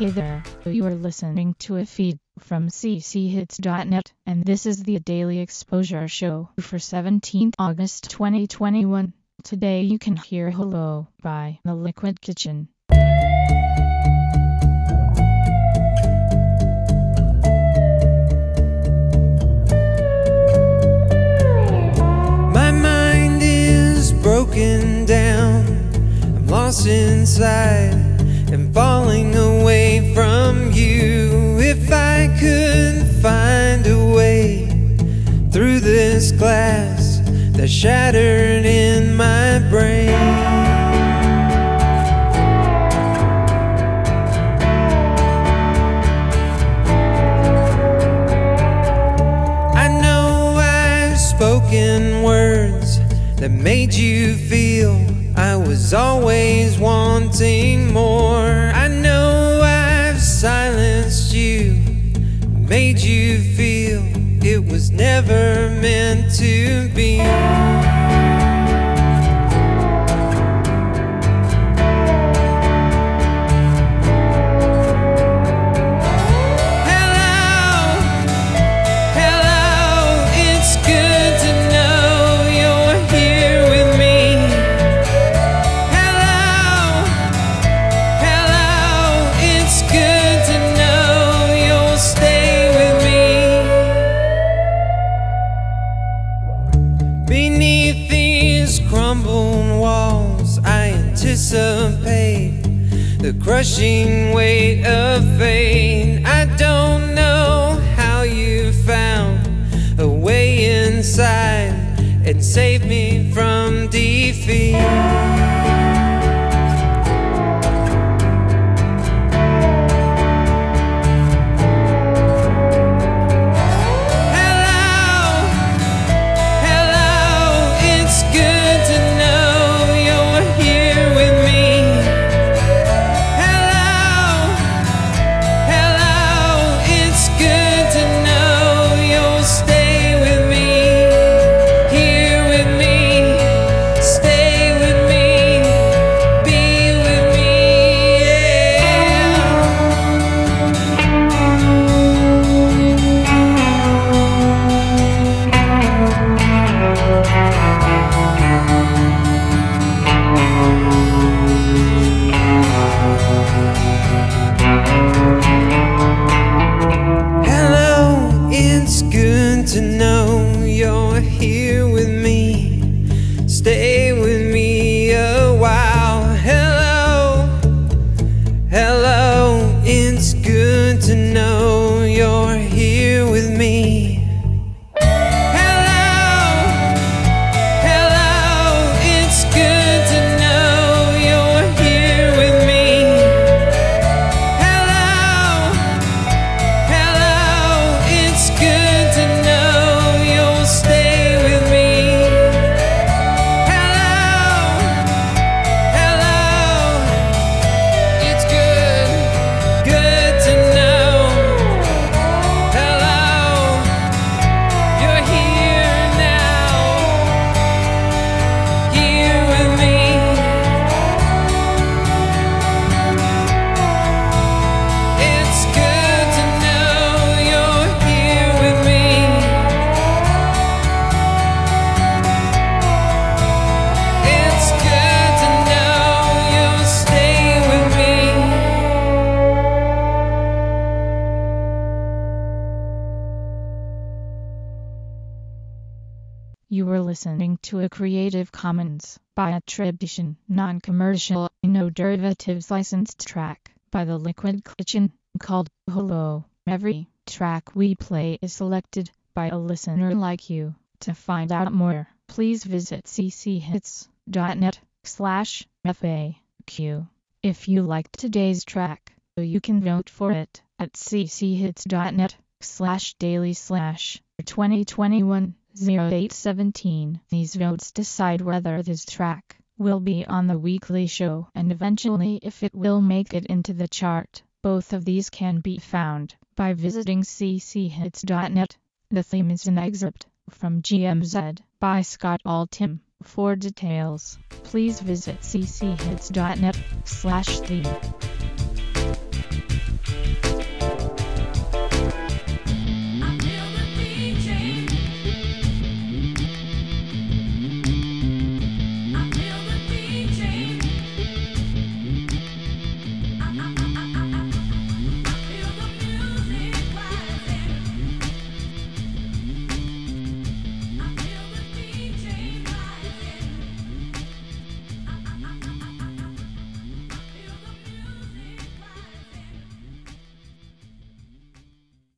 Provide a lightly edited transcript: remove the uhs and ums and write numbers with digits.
Hey there, you are listening to a feed from cchits.net, and this is the Daily Exposure Show for 17th August 2021. Today you can hear Hello by The Liquid Kitchen. My mind is broken down, I'm lost inside and falling away from you. If I could find a way through this glass that's shattered in my brain, I know I've spoken words that made you feel I was always wanting more. I know I've silenced you, made you feel it was never meant to be. Beneath these crumbling walls, I anticipate the crushing weight of fate. I don't know how you found a way inside and saved me from defeat. To know you're here with me, stay with me a while. Hello, hello, it's good to know you're here with me. You were listening to a Creative Commons by attribution, non-commercial, no derivatives licensed track by The Liquid Kitchen called Hello. Every track we play is selected by a listener like you. To find out more, please visit cchits.net/FAQ. If you liked today's track, you can vote for it at cchits.net/daily/2021. 0817. These votes decide whether this track will be on the weekly show and eventually if it will make it into the chart. Both of these can be found by visiting cchits.net. The theme is an excerpt from GMZ by Scott Altham. For details, please visit cchits.net/theme.